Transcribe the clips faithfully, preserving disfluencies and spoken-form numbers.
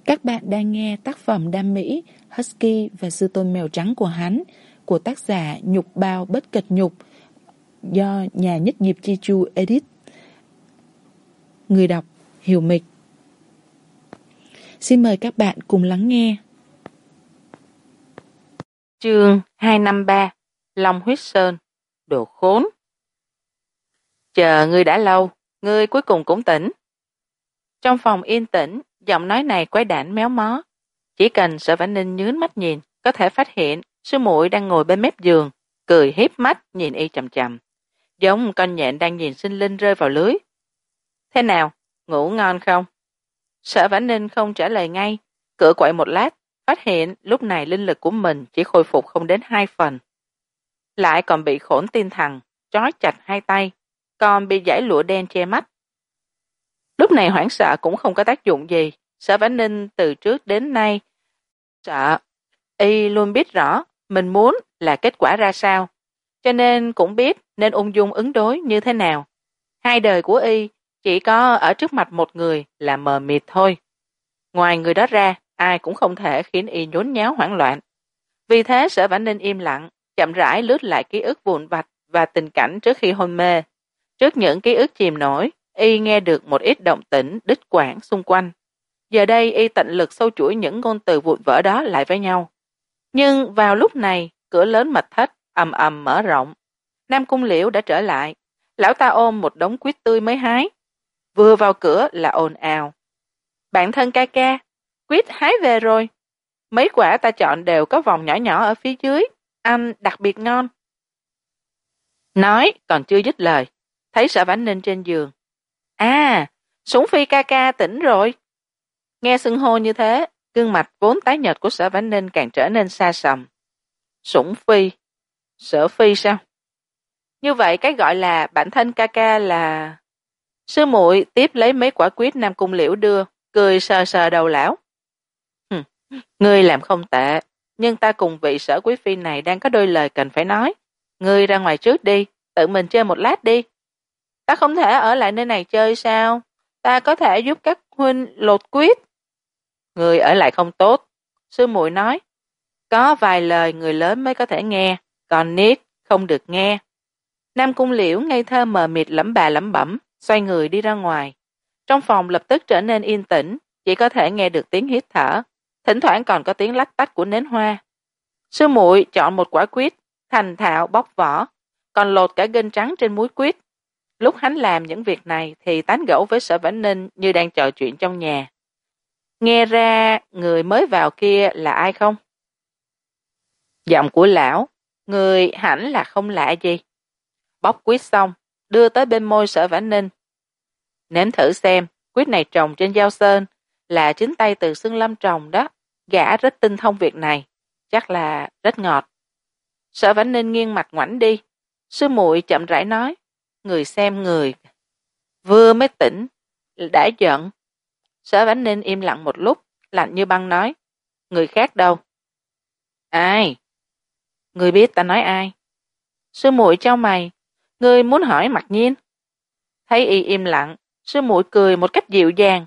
Các bạn đang nghe tác phẩm đam mỹ Husky và sư tôn mèo trắng của hắn của tác giả Nhục Bao Bất Cật Nhục do nhà nhất nghiệp Chi Chu edit. Người đọc Hiểu Mịch. Xin mời các bạn cùng lắng nghe. Chương hai năm ba Long Huyết Sơn. Đồ khốn. Chờ ngươi đã lâu, ngươi cuối cùng cũng tỉnh. Trong phòng yên tĩnh, giọng nói này quái đản méo mó. Chỉ cần Sở Vãn Ninh nhướng mắt nhìn, có thể phát hiện sư muội đang ngồi bên mép giường, cười híp mắt nhìn y chằm chằm, giống con nhện đang nhìn sinh linh rơi vào lưới. Thế nào, ngủ ngon không? Sở Vãn Ninh không trả lời ngay, cửa quậy một lát, phát hiện lúc này linh lực của mình chỉ khôi phục không đến hai phần. Lại còn bị khổn tinh thần trói chặt hai tay, còn bị dải lụa đen che mắt. Lúc này hoảng sợ cũng không có tác dụng gì. Sở Vãn Ninh từ trước đến nay sợ, y luôn biết rõ mình muốn là kết quả ra sao, cho nên cũng biết nên ung dung ứng đối như thế nào. Hai đời của y chỉ có ở trước mặt một người là mờ mịt thôi. Ngoài người đó ra, ai cũng không thể khiến y nhốn nháo hoảng loạn. Vì thế Sở Vãn Ninh im lặng, chậm rãi lướt lại ký ức vụn vặt và tình cảnh trước khi hôn mê. Trước những ký ức chìm nổi, y nghe được một ít động tĩnh đứt quãng xung quanh. Giờ đây y tận lực sâu chuỗi những ngôn từ vụn vỡ đó lại với nhau. Nhưng vào lúc này, cửa lớn mật thất ầm ầm mở rộng. Nam Cung Liễu đã trở lại. Lão ta ôm một đống quýt tươi mới hái. Vừa vào cửa là ồn ào. Bạn thân ca ca, quýt hái về rồi. Mấy quả ta chọn đều có vòng nhỏ nhỏ ở phía dưới, ăn đặc biệt ngon. Nói còn chưa dứt lời, thấy Sở Vãn Ninh trên giường. À, Sủng Phi ca ca tỉnh rồi. Nghe xưng hô như thế, gương mặt vốn tái nhợt của Sở Vãn Ninh càng trở nên xa sầm. Sủng Phi? Sở Phi sao? Như vậy cái gọi là bản thân ca ca là... Sư muội tiếp lấy mấy quả quýt Nam Cung Liễu đưa, cười sờ sờ đầu lão. Hừm, ngươi làm không tệ, nhưng ta cùng vị Sở Quý Phi này đang có đôi lời cần phải nói. Ngươi ra ngoài trước đi, tự mình chơi một lát đi. Ta không thể ở lại nơi này chơi sao? Ta có thể giúp các huynh lột quýt. Người ở lại không tốt, sư muội nói. Có vài lời người lớn mới có thể nghe, còn nít không được nghe. Nam Cung Liễu ngây thơ mờ mịt lẩm bà lẩm bẩm, xoay người đi ra ngoài. Trong phòng lập tức trở nên yên tĩnh, chỉ có thể nghe được tiếng hít thở, thỉnh thoảng còn có tiếng lách tách của nến hoa. Sư muội chọn một quả quýt, thành thạo bóc vỏ, còn lột cả gân trắng trên múi quýt. Lúc hắn làm những việc này thì tán gẫu với Sở Vãn Ninh như đang trò chuyện trong nhà. Nghe ra người mới vào kia là ai không? Giọng của lão, người hẳn là không lạ gì. Bóc quýt xong, đưa tới bên môi Sở Vãn Ninh. Nếm thử xem, quýt này trồng trên Giao Sơn, là chính tay từ Xương Lâm trồng đó. Gã rất tinh thông việc này, chắc là rất ngọt. Sở Vãn Ninh nghiêng mặt ngoảnh đi. Sư muội chậm rãi nói, người xem người. Vừa mới tỉnh, đã giận. Sở Vãn Ninh im lặng một lúc, lạnh như băng nói, người khác đâu? Ai? Người biết ta nói ai? Sư muội chau mày, người muốn hỏi Mặc Nhiên. Thấy y im lặng, sư muội cười một cách dịu dàng.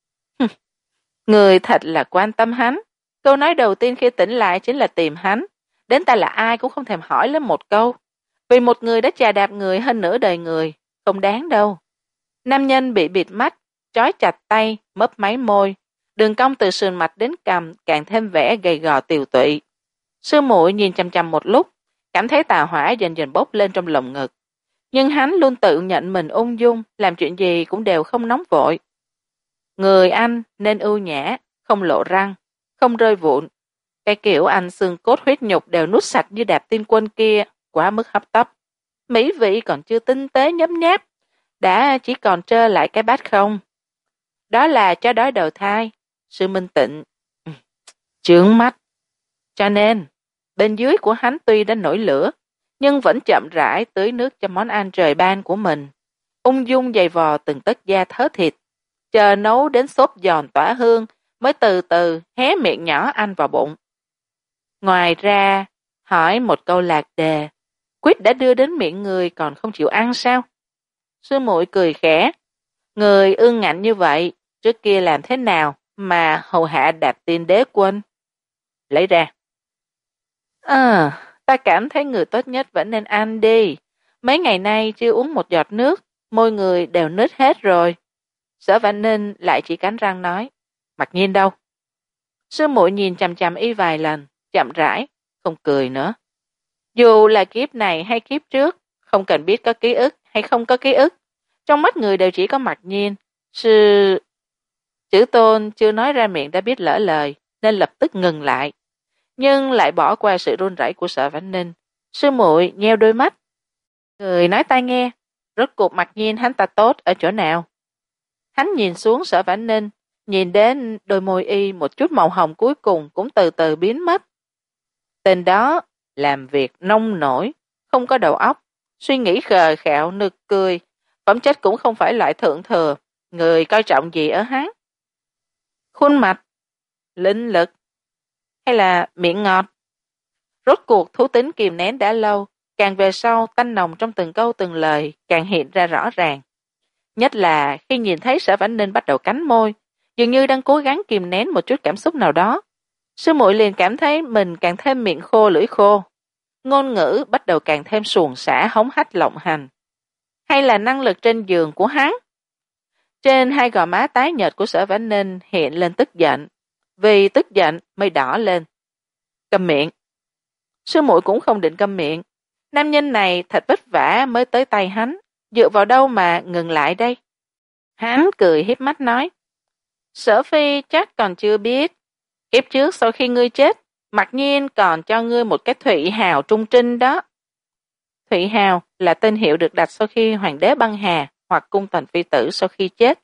Người thật là quan tâm hắn. Câu nói đầu tiên khi tỉnh lại chính là tìm hắn. Đến ta là ai cũng không thèm hỏi lên một câu. Vì một người đã chà đạp người hơn nửa đời người, không đáng đâu. Nam nhân bị bịt mắt, trói chặt tay, mấp máy môi, đường cong từ sườn mặt đến cằm càng thêm vẻ gầy gò tiều tụy. Sư muội nhìn chằm chằm một lúc, cảm thấy tà hỏa dần dần bốc lên trong lồng ngực. Nhưng hắn luôn tự nhận mình ung dung, làm chuyện gì cũng đều không nóng vội. Người anh nên ưu nhã, không lộ răng, không rơi vụn. Cái kiểu anh xương cốt huyết nhục đều nuốt sạch như đạp tiên quân kia, quá mức hấp tấp. Mỹ vị còn chưa tinh tế nhấm nháp, đã chỉ còn trơ lại cái bát không. Đó là chó đói đầu thai, sư Minh Tịnh. Chướng mắt. Cho nên, bên dưới của hắn tuy đã nổi lửa, nhưng vẫn chậm rãi tưới nước cho món ăn trời ban của mình. Ung dung dày vò từng tấc da thớ thịt, chờ nấu đến xốp giòn tỏa hương, mới từ từ hé miệng nhỏ ăn vào bụng. Ngoài ra, hỏi một câu lạc đề, quýt đã đưa đến miệng người còn không chịu ăn sao? Sư muội cười khẽ, người ương ngạnh như vậy, trước kia làm thế nào mà hầu hạ Đạp Tiên Đế Quân. Lấy ra. À, ta cảm thấy người tốt nhất vẫn nên ăn đi. Mấy ngày nay chưa uống một giọt nước, môi người đều nứt hết rồi. Sở Vãn Ninh lại chỉ cắn răng nói, Mặc Nhiên đâu? Sư muội nhìn chằm chằm y vài lần, chậm rãi, không cười nữa. Dù là kiếp này hay kiếp trước, không cần biết có ký ức hay không có ký ức, trong mắt người đều chỉ có Mặc Nhiên. Sư... Chữ Tôn chưa nói ra miệng đã biết lỡ lời, nên lập tức ngừng lại. Nhưng lại bỏ qua sự run rẩy của Sở Vãn Ninh. Sư muội nheo đôi mắt. Người nói tai nghe, rốt cuộc Mặc Nhiên hắn ta tốt ở chỗ nào? Hắn nhìn xuống Sở Vãn Ninh, nhìn đến đôi môi y một chút màu hồng cuối cùng cũng từ từ biến mất. Tên đó làm việc nông nổi, không có đầu óc, suy nghĩ khờ khạo nực cười, phẩm chất cũng không phải loại thượng thừa, người coi trọng gì ở hắn? Khuôn mặt, linh lực, hay là miệng ngọt? Rốt cuộc thú tính kìm nén đã lâu, càng về sau tanh nồng trong từng câu từng lời càng hiện ra rõ ràng. Nhất là khi nhìn thấy Sở Vãn Ninh bắt đầu cắn môi, dường như đang cố gắng kìm nén một chút cảm xúc nào đó. Sư muội liền cảm thấy mình càng thêm miệng khô lưỡi khô, ngôn ngữ bắt đầu càng thêm xuồng xả hống hách lộng hành. Hay là năng lực trên giường của hắn? Trên hai gò má tái nhợt của Sở Vãn Ninh hiện lên tức giận, vì tức giận mới đỏ lên. Câm miệng. Sư muội cũng không định câm miệng. Nam nhân này thật vất vả mới tới tay hắn, dựa vào đâu mà ngừng lại đây? Hắn cười hiếp mắt nói, Sở Phi chắc còn chưa biết. Kiếp trước sau khi ngươi chết, Mặc Nhiên còn cho ngươi một cái Thụy Hào trung trinh đó. Thụy Hào là tên hiệu được đặt sau khi Hoàng đế băng hà hoặc cung tần phi tử sau khi chết.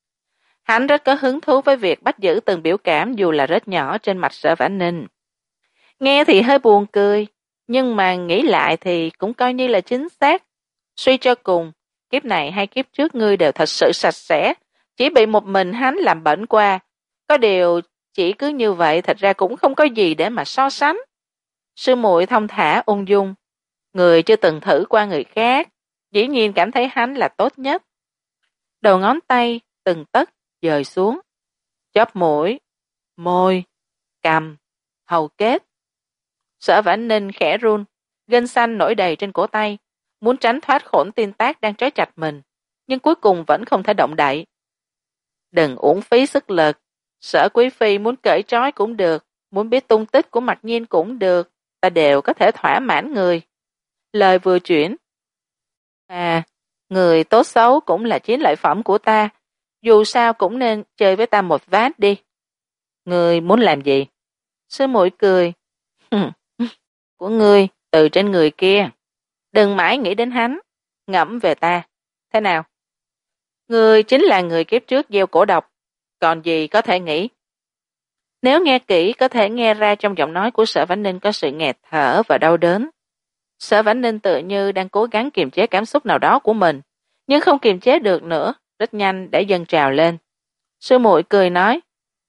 Hắn rất có hứng thú với việc bắt giữ từng biểu cảm dù là rất nhỏ trên mặt Sở Vãn Ninh. Nghe thì hơi buồn cười, nhưng mà nghĩ lại thì cũng coi như là chính xác. Suy cho cùng, kiếp này hay kiếp trước ngươi đều thật sự sạch sẽ, chỉ bị một mình hắn làm bẩn qua. Có điều chỉ cứ như vậy thật ra cũng không có gì để mà so sánh. Sư muội thông thả ung dung, người chưa từng thử qua người khác, dĩ nhiên cảm thấy hắn là tốt nhất. Đầu ngón tay từng tấc dời xuống, chóp mũi, môi, cằm, hầu kết. Sở Vãn Ninh khẽ run, gân xanh nổi đầy trên cổ tay, muốn tránh thoát khổn tiên tác đang trói chặt mình, nhưng cuối cùng vẫn không thể động đậy. Đừng uổng phí sức lực, Sở Quý Phi muốn cởi trói cũng được, muốn biết tung tích của Mặc Nhiên cũng được, ta đều có thể thỏa mãn người. Lời vừa chuyển. À, người tốt xấu cũng là chiến lợi phẩm của ta, dù sao cũng nên chơi với ta một ván đi. Người muốn làm gì? Sư muội cười. Của ngươi, từ trên người kia. Đừng mãi nghĩ đến hắn, ngẫm về ta. Thế nào? Ngươi chính là người kiếp trước gieo cổ độc, còn gì có thể nghĩ? Nếu nghe kỹ có thể nghe ra trong giọng nói của Sở Vãn Ninh có sự nghẹt thở và đau đớn. Sở Vãn Ninh tự như đang cố gắng kiềm chế cảm xúc nào đó của mình, nhưng không kiềm chế được nữa, rất nhanh để dâng trào lên. Sư muội cười nói,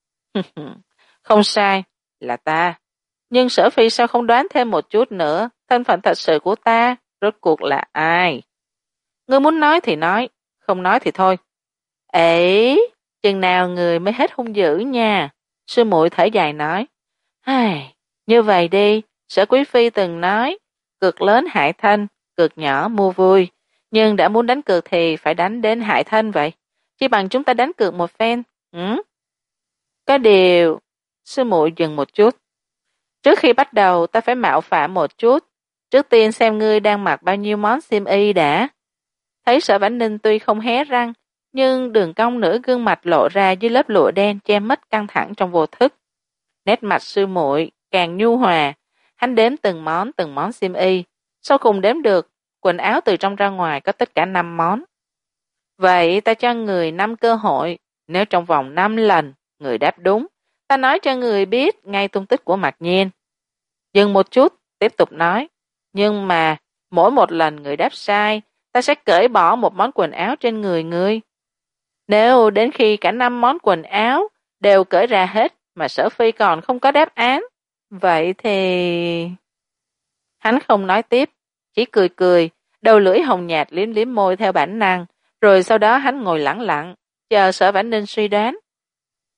không sai, là ta. Nhưng Sở Phi sao không đoán thêm một chút nữa, thân phận thật sự của ta, rốt cuộc là ai? Ngươi muốn nói thì nói, không nói thì thôi. Ấy, chừng nào người mới hết hung dữ nha. Sư muội thở dài nói, ai, như vậy đi, Sở Quý Phi từng nói, cược lớn hại thân, cược nhỏ mua vui, nhưng đã muốn đánh cược thì phải đánh đến hại thân vậy. Chỉ bằng chúng ta đánh cược một phen. Ừ? Có điều, sư muội dừng một chút. Trước khi bắt đầu ta phải mạo phạm một chút, trước tiên xem ngươi đang mặc bao nhiêu món xiêm y đã. Thấy Sở Vãn Ninh tuy không hé răng, nhưng đường cong nửa gương mặt lộ ra dưới lớp lụa đen che mất căng thẳng trong vô thức. Nét mặt sư muội càng nhu hòa, hắn đếm từng món từng món xiêm y, sau cùng đếm được, quần áo từ trong ra ngoài có tất cả năm món. Vậy ta cho người năm cơ hội, nếu trong vòng năm lần, người đáp đúng, ta nói cho người biết ngay tung tích của Mặc Nhiên. Dừng một chút, tiếp tục nói, nhưng mà mỗi một lần người đáp sai, ta sẽ cởi bỏ một món quần áo trên người ngươi. Nếu đến khi cả năm món quần áo đều cởi ra hết mà Sở Phi còn không có đáp án, vậy thì... Hắn không nói tiếp, chỉ cười cười, đầu lưỡi hồng nhạt liếm liếm môi theo bản năng, rồi sau đó hắn ngồi lẳng lặng, chờ Sở Vãn Ninh suy đoán.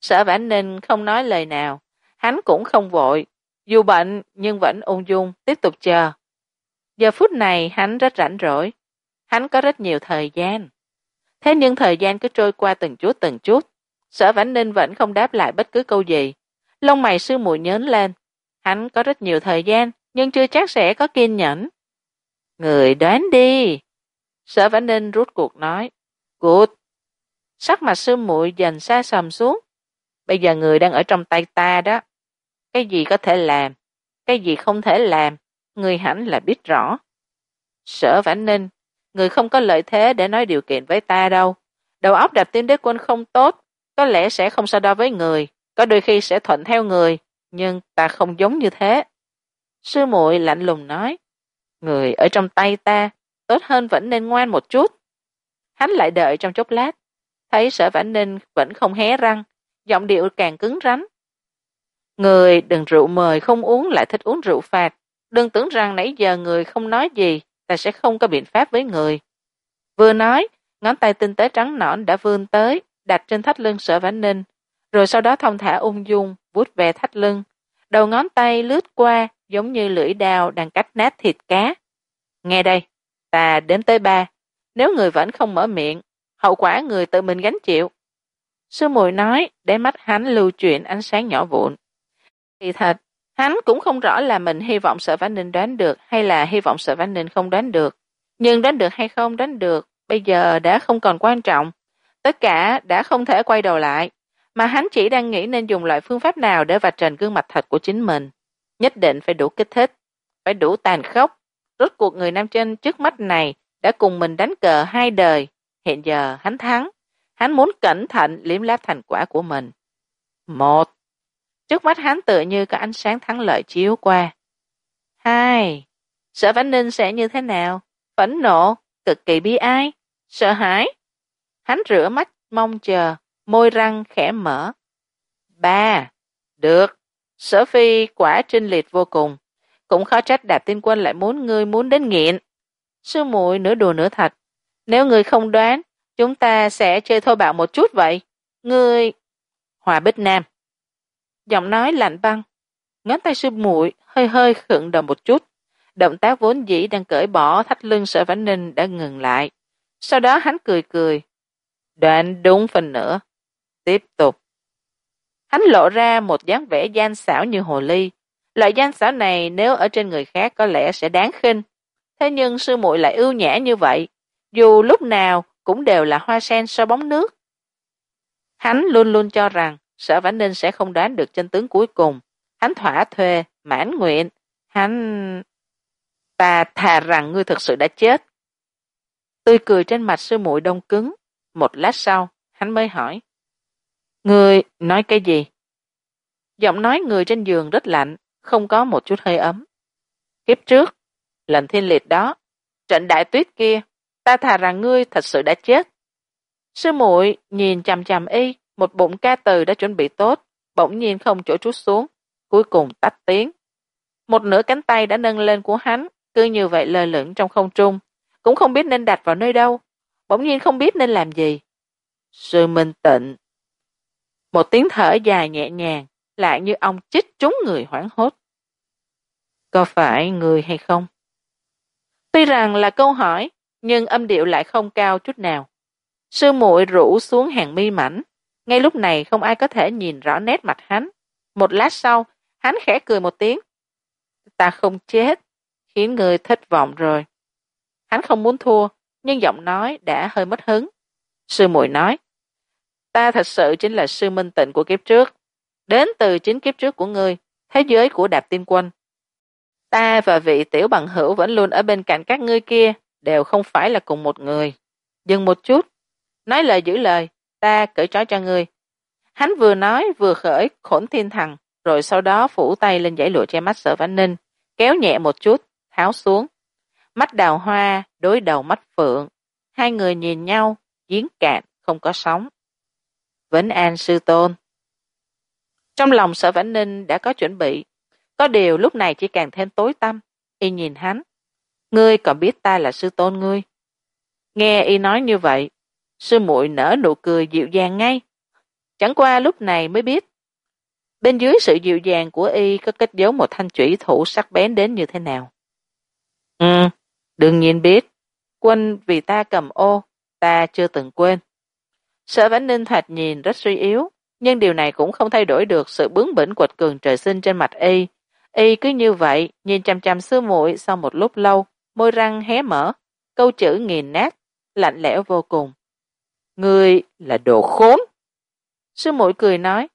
Sở Vãn Ninh không nói lời nào, hắn cũng không vội, dù bận nhưng vẫn ung dung tiếp tục chờ. Giờ phút này hắn rất rảnh rỗi, hắn có rất nhiều thời gian. Thế nhưng thời gian cứ trôi qua từng chút từng chút, Sở Vãn Ninh vẫn không đáp lại bất cứ câu gì. Lông mày sư muội nhớn lên, hắn có rất nhiều thời gian nhưng chưa chắc sẽ có kiên nhẫn. Người đoán đi. Sở Vãn Ninh rút cuộc nói. Cút. Sắc mặt sư muội dần xa sầm xuống. Bây giờ người đang ở trong tay ta đó. Cái gì có thể làm, cái gì không thể làm, người hẳn là biết rõ. Sở Vãn Ninh, người không có lợi thế để nói điều kiện với ta đâu. Đầu óc Đạp Tiên Đế Quân không tốt, có lẽ sẽ không so đo với người, có đôi khi sẽ thuận theo người, nhưng ta không giống như thế. Sư muội lạnh lùng nói, người ở trong tay ta, tốt hơn vẫn nên ngoan một chút. Hắn lại đợi trong chốc lát, thấy Sở Vãn Ninh vẫn không hé răng, giọng điệu càng cứng rắn. Người đừng rượu mời không uống lại thích uống rượu phạt, đừng tưởng rằng nãy giờ người không nói gì, ta sẽ không có biện pháp với người. Vừa nói, ngón tay tinh tế trắng nõn đã vươn tới, đặt trên thắt lưng Sở Vãn Ninh, rồi sau đó thong thả ung dung vuốt về thắt lưng, đầu ngón tay lướt qua giống như lưỡi dao đang cắt nát thịt cá. Nghe đây, ta đếm tới ba, nếu người vẫn không mở miệng, hậu quả người tự mình gánh chịu. Sư muội nói, để mắt hắn lưu chuyển ánh sáng nhỏ vụn. Kỳ thật, hắn cũng không rõ là mình hy vọng Sở Vãn Ninh đoán được hay là hy vọng Sở Vãn Ninh không đoán được. Nhưng đoán được hay không đoán được, bây giờ đã không còn quan trọng. Tất cả đã không thể quay đầu lại, mà hắn chỉ đang nghĩ nên dùng loại phương pháp nào để vạch trần gương mặt thật của chính mình. Nhất định phải đủ kích thích, phải đủ tàn khốc. Rốt cuộc người nam trên trước mắt này đã cùng mình đánh cờ hai đời. Hiện giờ hắn thắng, hắn muốn cẩn thận liếm láp thành quả của mình. Một. Trước mắt hắn tựa như có ánh sáng thắng lợi chiếu qua. Hai. Sở Vãn Ninh sẽ như thế nào? Phẫn nộ, cực kỳ bi ai, sợ hãi. Hắn rửa mắt mong chờ, môi răng khẽ mở. Ba. Được. Sở Phi quả trinh liệt vô cùng. Cũng khó trách Đạp Tiên Quân lại muốn ngươi muốn đến nghiện. Sư muội nửa đùa nửa thật. Nếu ngươi không đoán, chúng ta sẽ chơi thô bạo một chút vậy. Ngươi... Hòa Bích Nam. Giọng nói lạnh băng. Ngón tay sư muội hơi hơi khựng đờ một chút. Động tác vốn dĩ đang cởi bỏ thắt lưng Sở Vãn Ninh đã ngừng lại. Sau đó hắn cười cười. Đoán đúng phần nữa. Tiếp tục. Hắn lộ ra một dáng vẻ gian xảo như hồ ly. Loại gian xảo này nếu ở trên người khác có lẽ sẽ đáng khinh. Thế nhưng sư muội lại ưu nhã như vậy. Dù lúc nào cũng đều là hoa sen sau bóng nước. Hắn luôn luôn cho rằng Sở Vãn Ninh sẽ không đoán được chân tướng cuối cùng. Hắn thỏa thuê, mãn nguyện. Hắn... Ta thà rằng ngươi thực sự đã chết. Tươi cười trên mặt sư muội đông cứng. Một lát sau, hắn mới hỏi. Ngươi nói cái gì? Giọng nói người trên giường rất lạnh, không có một chút hơi ấm. Kiếp trước, lần thiên liệt đó, trận đại tuyết kia, ta thà rằng ngươi thật sự đã chết. Sư muội nhìn chằm chằm y, một bụng ca từ đã chuẩn bị tốt, bỗng nhiên không chỗ trút xuống, cuối cùng tách tiếng. Một nửa cánh tay đã nâng lên của hắn, cứ như vậy lơ lửng trong không trung, cũng không biết nên đặt vào nơi đâu, bỗng nhiên không biết nên làm gì. Sư Minh Tịnh. Một tiếng thở dài nhẹ nhàng, lại như ông chích trúng người hoảng hốt. Có phải người hay không? Tuy rằng là câu hỏi, nhưng âm điệu lại không cao chút nào. Sư muội rũ xuống hàng mi mảnh. Ngay lúc này không ai có thể nhìn rõ nét mặt hắn. Một lát sau, hắn khẽ cười một tiếng. Ta không chết, khiến người thất vọng rồi. Hắn không muốn thua, nhưng giọng nói đã hơi mất hứng. Sư muội nói, ta thật sự chính là sư Minh Tịnh của kiếp trước, đến từ chính kiếp trước của ngươi, thế giới của Đạp Tiên Quân. Ta và vị tiểu bằng hữu vẫn luôn ở bên cạnh các ngươi kia, đều không phải là cùng một người. Dừng một chút, nói lời giữ lời, ta cởi trói cho ngươi. Hắn vừa nói vừa khởi Khổn Thiên Thần, rồi sau đó phủ tay lên dãy lụa che mắt Sở Vãn Ninh, kéo nhẹ một chút, tháo xuống. Mắt đào hoa đối đầu mắt phượng, hai người nhìn nhau, giếng cạn không có sóng. Vĩnh an sư tôn. Trong lòng Sở Vãn Ninh đã có chuẩn bị, có điều lúc này chỉ càng thêm tối tăm. Y nhìn hắn, ngươi còn biết ta là sư tôn ngươi? Nghe y nói như vậy, sư muội nở nụ cười dịu dàng ngay. Chẳng qua lúc này mới biết, bên dưới sự dịu dàng của y có cất giấu một thanh chủy thủ sắc bén đến như thế nào. Ừ, đương nhiên biết. Quân vì ta cầm ô, ta chưa từng quên. Sở Vãn Ninh thoạt nhìn rất suy yếu, nhưng điều này cũng không thay đổi được sự bướng bỉnh quật cường trời sinh trên mặt y. Y cứ như vậy, nhìn chằm chằm sư muội sau một lúc lâu, môi răng hé mở, câu chữ nghiền nát, lạnh lẽo vô cùng. Ngươi là đồ khốn. Sư muội cười nói,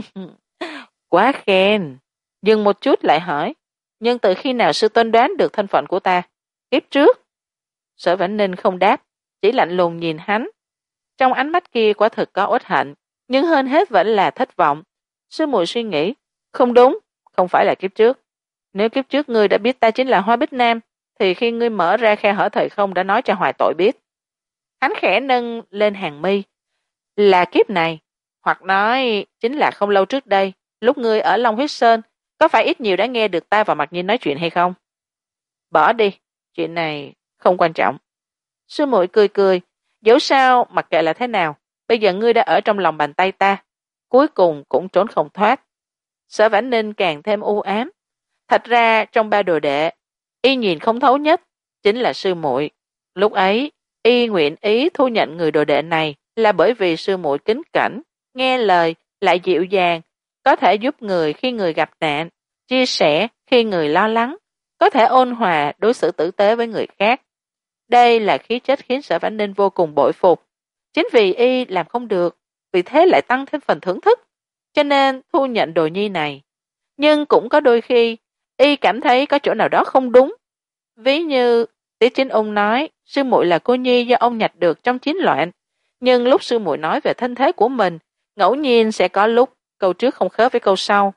quá khen. Dừng một chút lại hỏi, nhưng từ khi nào sư tôn đoán được thân phận của ta? Kiếp trước. Sở Vãn Ninh không đáp, chỉ lạnh lùng nhìn hắn. Trong ánh mắt kia quả thực có uất hận, nhưng hơn hết vẫn là thất vọng. Sư muội suy nghĩ, không đúng, không phải là kiếp trước. Nếu kiếp trước ngươi đã biết ta chính là Hoa Bích Nam, thì khi ngươi mở ra khe hở thời không đã nói cho Hoài Tội biết. Hắn khẽ nâng lên hàng mi. Là kiếp này, hoặc nói chính là không lâu trước đây, lúc ngươi ở Long Huyết Sơn, có phải ít nhiều đã nghe được ta và Mặc Nhiên nói chuyện hay không? Bỏ đi, chuyện này không quan trọng. Sư muội cười cười, dẫu sao mặc kệ là thế nào, bây giờ ngươi đã ở trong lòng bàn tay ta, cuối cùng cũng trốn không thoát. Sở Vãn Ninh càng thêm u ám. Thật ra trong ba đồ đệ, y nhìn không thấu nhất chính là sư muội. Lúc ấy y nguyện ý thu nhận người đồ đệ này là bởi vì sư muội kính cẩn, nghe lời, lại dịu dàng, có thể giúp người khi người gặp nạn, chia sẻ khi người lo lắng, có thể ôn hòa đối xử tử tế với người khác. Đây là khí chất khiến Sở Vãn Ninh vô cùng bội phục. Chính vì y làm không được, vì thế lại tăng thêm phần thưởng thức, cho nên thu nhận đồ nhi này. Nhưng cũng có đôi khi y cảm thấy có chỗ nào đó không đúng. Ví như Tiết Chính Ung nói sư muội là cô nhi do ông nhặt được trong chiến loạn, nhưng lúc sư muội nói về thân thế của mình, ngẫu nhiên sẽ có lúc câu trước không khớp với câu sau.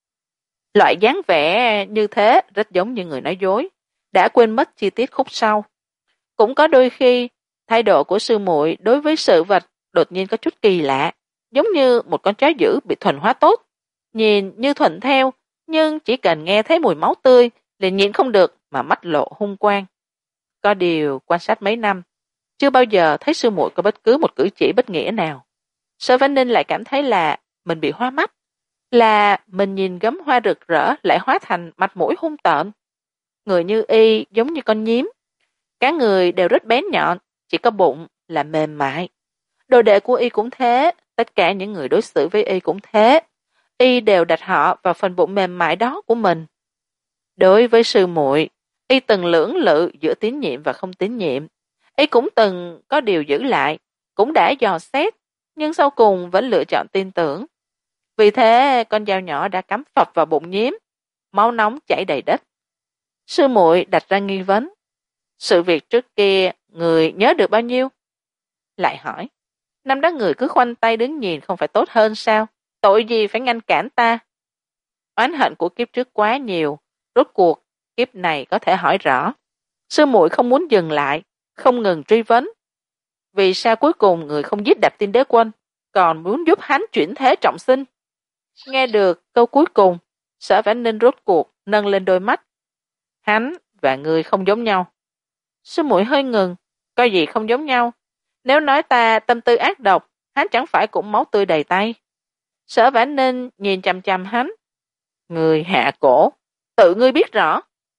Loại dáng vẻ như thế rất giống như người nói dối, đã quên mất chi tiết khúc sau. Cũng có đôi khi thái độ của sư muội đối với sự vật đột nhiên có chút kỳ lạ, giống như một con chó dữ bị thuần hóa tốt, nhìn như thuận theo, nhưng chỉ cần nghe thấy mùi máu tươi liền nhịn không được mà mắt lộ hung quang. Có điều quan sát mấy năm, chưa bao giờ thấy sư muội có bất cứ một cử chỉ bất nghĩa nào. Sở Vãn Ninh lại cảm thấy là mình bị hoa mắt, là mình nhìn gấm hoa rực rỡ lại hóa thành mặt mũi hung tợn. Người như y giống như con nhím, cả người đều rất bén nhọn, chỉ có bụng là mềm mại. Đồ đệ của y cũng thế, tất cả những người đối xử với y cũng thế. Y đều đặt họ vào phần bụng mềm mại đó của mình. Đối với sư muội, y từng lưỡng lự giữa tín nhiệm và không tín nhiệm. Y cũng từng có điều giữ lại, cũng đã dò xét, nhưng sau cùng vẫn lựa chọn tin tưởng. Vì thế con dao nhỏ đã cắm phập vào bụng nhím, máu nóng chảy đầy đất. Sư muội đặt ra nghi vấn, sự việc trước kia người nhớ được bao nhiêu? Lại hỏi, năm đó người cứ khoanh tay đứng nhìn không phải tốt hơn sao? Tội gì phải ngăn cản ta? Oán hận của kiếp trước quá nhiều, rốt cuộc kiếp này có thể hỏi rõ. Sư muội không muốn dừng lại, không ngừng truy vấn. Vì sao cuối cùng người không giết Đạp Tiên Đế Quân, còn muốn giúp hắn chuyển thế trọng sinh? Nghe được câu cuối cùng, Sở Vãn Ninh rốt cuộc nâng lên đôi mắt. Hắn và người không giống nhau. Sư muội hơi ngừng, có gì không giống nhau? Nếu nói ta tâm tư ác độc, hắn chẳng phải cũng máu tươi đầy tay? Sở Vãn Ninh nhìn chằm chằm hắn. Người hạ cổ, tự ngươi biết rõ.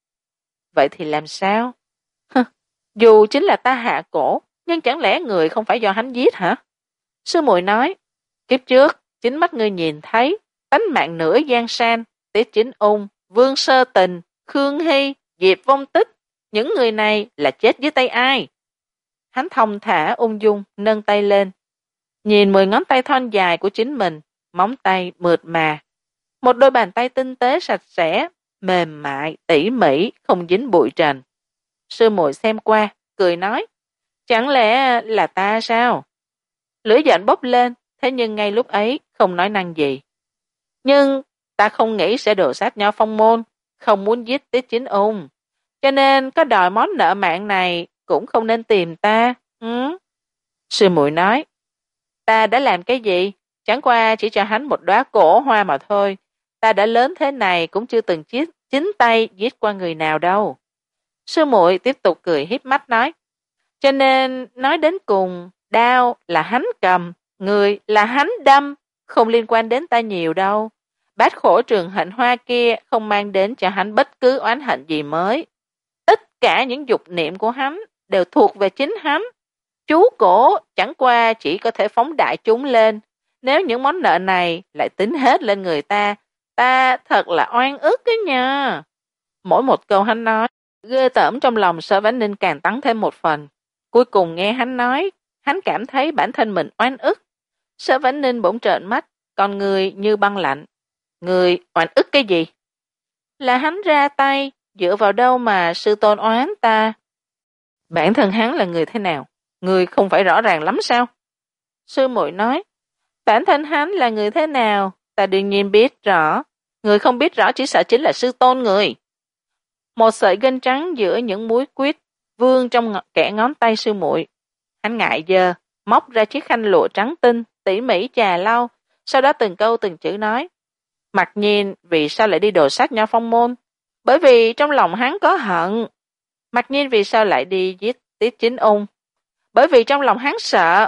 Vậy thì làm sao? Dù chính là ta hạ cổ, nhưng chẳng lẽ người không phải do hắn giết hả? Sư muội nói, kiếp trước, chính mắt ngươi nhìn thấy, tánh mạng nửa giang san, Tiết Chính Ung, Vương Sơ Tình, Khương Hy, Diệp Vong Tích, những người này là chết dưới tay ai? Hắn thong thả ung dung, nâng tay lên. Nhìn mười ngón tay thon dài của chính mình, móng tay mượt mà. Một đôi bàn tay tinh tế sạch sẽ, mềm mại, tỉ mỉ, không dính bụi trần. Sư muội xem qua, cười nói, chẳng lẽ là ta sao? Lửa giận bốc lên, thế nhưng ngay lúc ấy không nói năng gì. Nhưng ta không nghĩ sẽ đổ sát Nho Phong Môn, không muốn giết Tiết Chính Ung, cho nên có đòi món nợ mạng này cũng không nên tìm ta. Ừ? Sư muội nói, ta đã làm cái gì? Chẳng qua chỉ cho hắn một đóa cổ hoa mà thôi. Ta đã lớn thế này cũng chưa từng chiết chính tay giết qua người nào đâu. Sư muội tiếp tục cười híp mắt nói, cho nên nói đến cùng, đao là hắn cầm, người là hắn đâm, không liên quan đến ta nhiều đâu. Bát khổ trường hạnh hoa kia không mang đến cho hắn bất cứ oán hận gì mới. Tất cả những dục niệm của hắn đều thuộc về chính hắn. Chú cổ chẳng qua chỉ có thể phóng đại chúng lên. Nếu những món nợ này lại tính hết lên người ta, ta thật là oan ức cái nha. Mỗi một câu hắn nói, ghê tởm trong lòng Sở Vãn Ninh càng tăng thêm một phần. Cuối cùng nghe hắn nói, hắn cảm thấy bản thân mình oan ức. Sở Vãn Ninh bỗng trợn mắt, còn người như băng lạnh. Người oan ức cái gì? Là hắn ra tay, dựa vào đâu mà sư tôn oán ta? Bản thân hắn là người thế nào? Người không phải rõ ràng lắm sao? Sư muội nói, bản thân hắn là người thế nào? Ta đương nhiên biết rõ. Người không biết rõ chỉ sợ chính là sư tôn người. Một sợi gân trắng giữa những múi quýt vương trong kẽ ngón tay sư muội. Hắn ngại dơ, móc ra chiếc khăn lụa trắng tinh, tỉ mỉ chà lau, sau đó từng câu từng chữ nói. Mặc nhiên vì sao lại đi đồ sát Nho Phong môn? Bởi vì trong lòng hắn có hận. Mặc nhiên vì sao lại đi giết Tiết Chính Ung? Bởi vì trong lòng hắn sợ.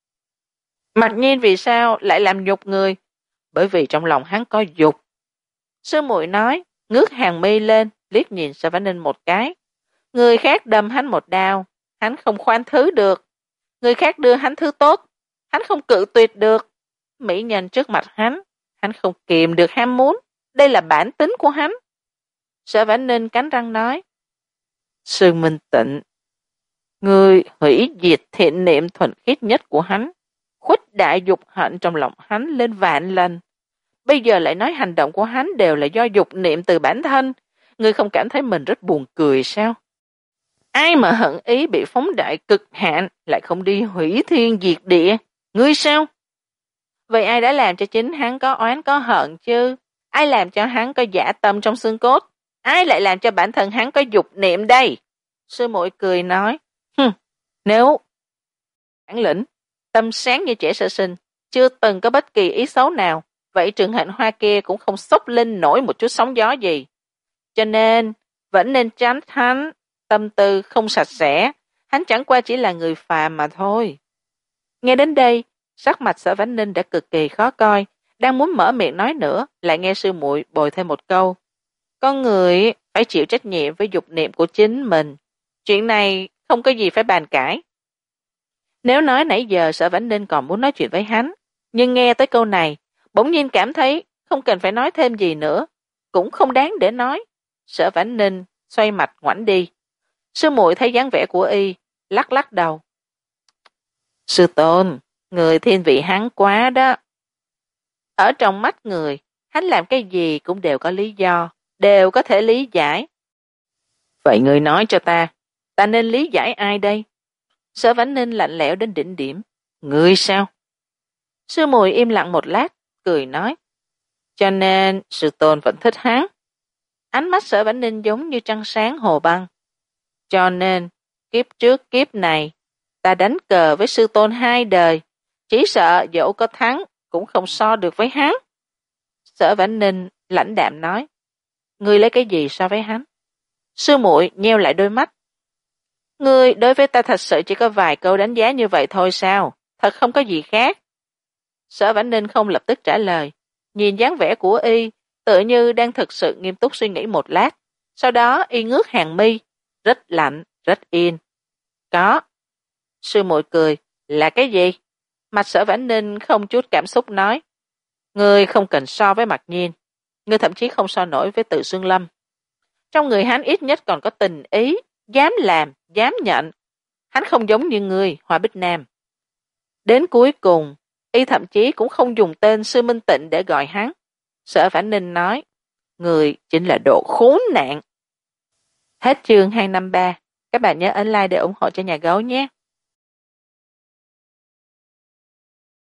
Mặc nhiên vì sao lại làm nhục người? Bởi vì trong lòng hắn có dục. Sư muội nói, ngước hàng mi lên, liếc nhìn Sở Vãn Ninh một cái. Người khác đâm hắn một đao, hắn không khoan thứ được. Người khác đưa hắn thứ tốt, hắn không cự tuyệt được. Mỹ nhân trước mặt hắn, hắn không kìm được ham muốn. Đây là bản tính của hắn. Sở Vãn Ninh cắn răng nói, Sư Minh Tịnh, người hủy diệt thiện niệm thuần khiết nhất của hắn, khuếch đại dục hận trong lòng hắn lên vạn lần. Bây giờ lại nói hành động của hắn đều là do dục niệm từ bản thân. Ngươi không cảm thấy mình rất buồn cười sao? Ai mà hận ý bị phóng đại cực hạn lại không đi hủy thiên diệt địa? Ngươi sao? Vậy ai đã làm cho chính hắn có oán có hận chứ? Ai làm cho hắn có dã tâm trong xương cốt? Ai lại làm cho bản thân hắn có dục niệm đây? Sư muội cười nói, Hừm, nếu bản lĩnh, tâm sáng như trẻ sơ sinh, chưa từng có bất kỳ ý xấu nào, vậy trường hạnh hoa kia cũng không xốc lên nổi một chút sóng gió gì. Cho nên, vẫn nên tránh hắn, tâm tư không sạch sẽ, hắn chẳng qua chỉ là người phàm mà thôi. Nghe đến đây, sắc mặt Sở Vãn Ninh đã cực kỳ khó coi, đang muốn mở miệng nói nữa, lại nghe sư muội bồi thêm một câu. Con người phải chịu trách nhiệm với dục niệm của chính mình. Chuyện này không có gì phải bàn cãi. Nếu nói nãy giờ Sở Vãn Ninh còn muốn nói chuyện với hắn, nhưng nghe tới câu này, bỗng nhiên cảm thấy không cần phải nói thêm gì nữa, cũng không đáng để nói. Sở Vãn Ninh xoay mặt ngoảnh đi. Sư muội thấy dáng vẻ của y, lắc lắc đầu. Sư tôn, người thiên vị hắn quá đó. Ở trong mắt người, hắn làm cái gì cũng đều có lý do, đều có thể lý giải. Vậy người nói cho ta, ta nên lý giải ai đây? Sở Vãn Ninh lạnh lẽo đến đỉnh điểm. Ngươi sao? Sư muội im lặng một lát, cười nói. Cho nên sư tôn vẫn thích hắn. Ánh mắt Sở Vãn Ninh giống như trăng sáng hồ băng. Cho nên, kiếp trước kiếp này, ta đánh cờ với sư tôn hai đời, chỉ sợ dẫu có thắng cũng không so được với hắn. Sở Vãn Ninh lãnh đạm nói. Ngươi lấy cái gì so với hắn? Sư muội nheo lại đôi mắt. Ngươi đối với ta thật sự chỉ có vài câu đánh giá như vậy thôi sao? Thật không có gì khác. Sở Vãn Ninh không lập tức trả lời. Nhìn dáng vẻ của y, tự như đang thực sự nghiêm túc suy nghĩ một lát. Sau đó y ngước hàng mi, rất lạnh, rất yên. Có. Sư muội cười. Là cái gì? Mặt Sở Vãn Ninh không chút cảm xúc nói. Ngươi không cần so với Mặc Nhiên. Ngươi thậm chí không so nổi với Từ Xương Lâm. Trong người hắn ít nhất còn có tình ý, dám làm, dám nhận. Hắn không giống như ngươi, Hoa Bích Nam. Đến cuối cùng, y thậm chí cũng không dùng tên Sư Minh Tịnh để gọi hắn. Sở Vãn Ninh nói, người chính là độ khốn nạn. Hết chương hai trăm năm mươi ba. Các bạn nhớ ấn like để ủng hộ cho nhà gấu nhé.